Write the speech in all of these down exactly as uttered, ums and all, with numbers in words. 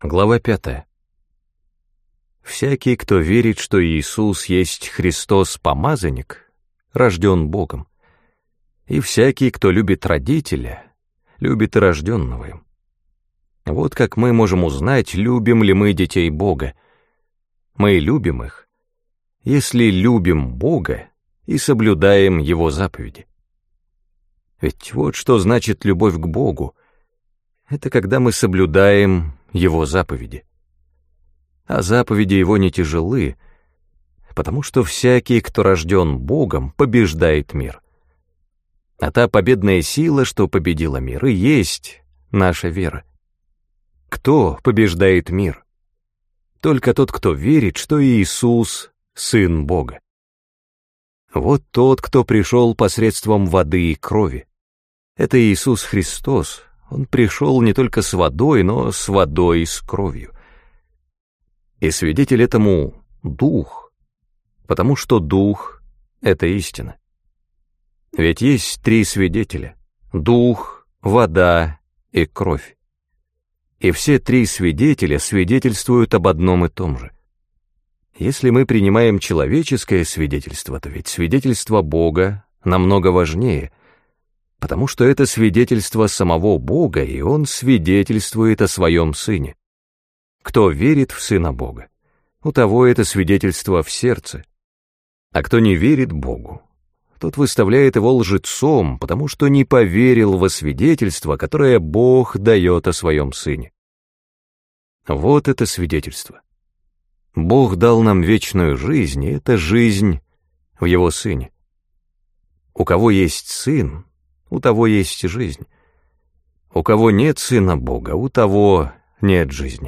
Глава пятая. Всякий, кто верит, что Иисус есть Христос-помазанник, рожден Богом. И всякий, кто любит родителя, любит и рожденного им. Вот как мы можем узнать, любим ли мы детей Бога. Мы любим их, если любим Бога и соблюдаем Его заповеди. Ведь вот что значит любовь к Богу. Это когда мы соблюдаем Его заповеди. А заповеди Его не тяжелы, потому что всякий, кто рожден Богом, побеждает мир. А та победная сила, что победила мир, и есть наша вера. Кто побеждает мир? Только тот, кто верит, что Иисус — Сын Бога. Вот тот, кто пришел посредством воды и крови. Это Иисус Христос. Он пришел не только с водой, но с водой и с кровью. И свидетель этому — Дух, потому что Дух — это истина. Ведь есть три свидетеля — Дух, вода и кровь. И все три свидетеля свидетельствуют об одном и том же. Если мы принимаем человеческое свидетельство, то ведь свидетельство Бога намного важнее, потому что это свидетельство самого Бога, и Он свидетельствует о Своем Сыне. Кто верит в Сына Бога, у того это свидетельство в сердце. А кто не верит Богу, тот выставляет его лжецом, потому что не поверил во свидетельство, которое Бог дает о Своем Сыне. Вот это свидетельство. Бог дал нам вечную жизнь, и это жизнь в Его Сыне. У кого есть Сын, у того есть жизнь. У кого нет Сына Бога, у того нет жизни.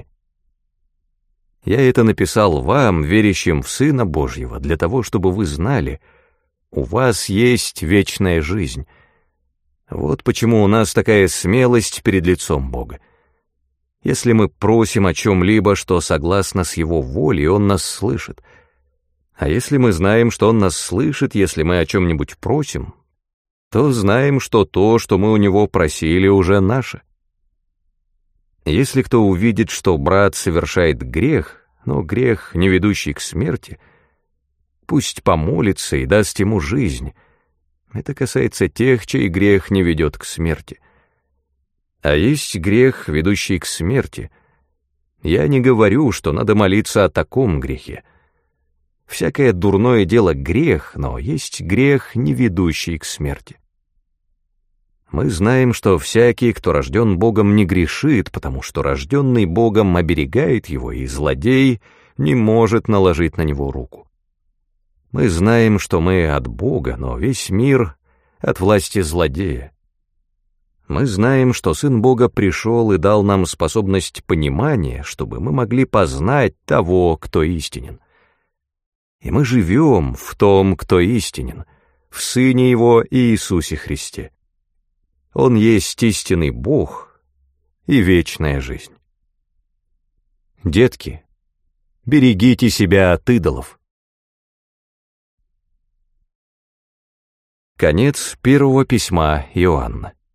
Я это написал вам, верящим в Сына Божьего, для того, чтобы вы знали, у вас есть вечная жизнь. Вот почему у нас такая смелость перед лицом Бога. Если мы просим о чем-либо, что согласно с Его волей, Он нас слышит. А если мы знаем, что Он нас слышит, если мы о чем-нибудь просим, то знаем, что то, что мы у Него просили, уже наше. Если кто увидит, что брат совершает грех, но грех, не ведущий к смерти, пусть помолится и даст ему жизнь. Это касается тех, чей грех не ведет к смерти. А есть грех, ведущий к смерти. Я не говорю, что надо молиться о таком грехе. Всякое дурное дело — грех, но есть грех, не ведущий к смерти. Мы знаем, что всякий, кто рожден Богом, не грешит, потому что рожденный Богом оберегает его, и злодей не может наложить на него руку. Мы знаем, что мы от Бога, но весь мир от власти злодея. Мы знаем, что Сын Бога пришел и дал нам способность понимания, чтобы мы могли познать того, кто истинен. И мы живем в том, кто истинен, в Сыне Его Иисусе Христе. Он есть истинный Бог и вечная жизнь. Детки, берегите себя от идолов. Конец первого письма Иоанна.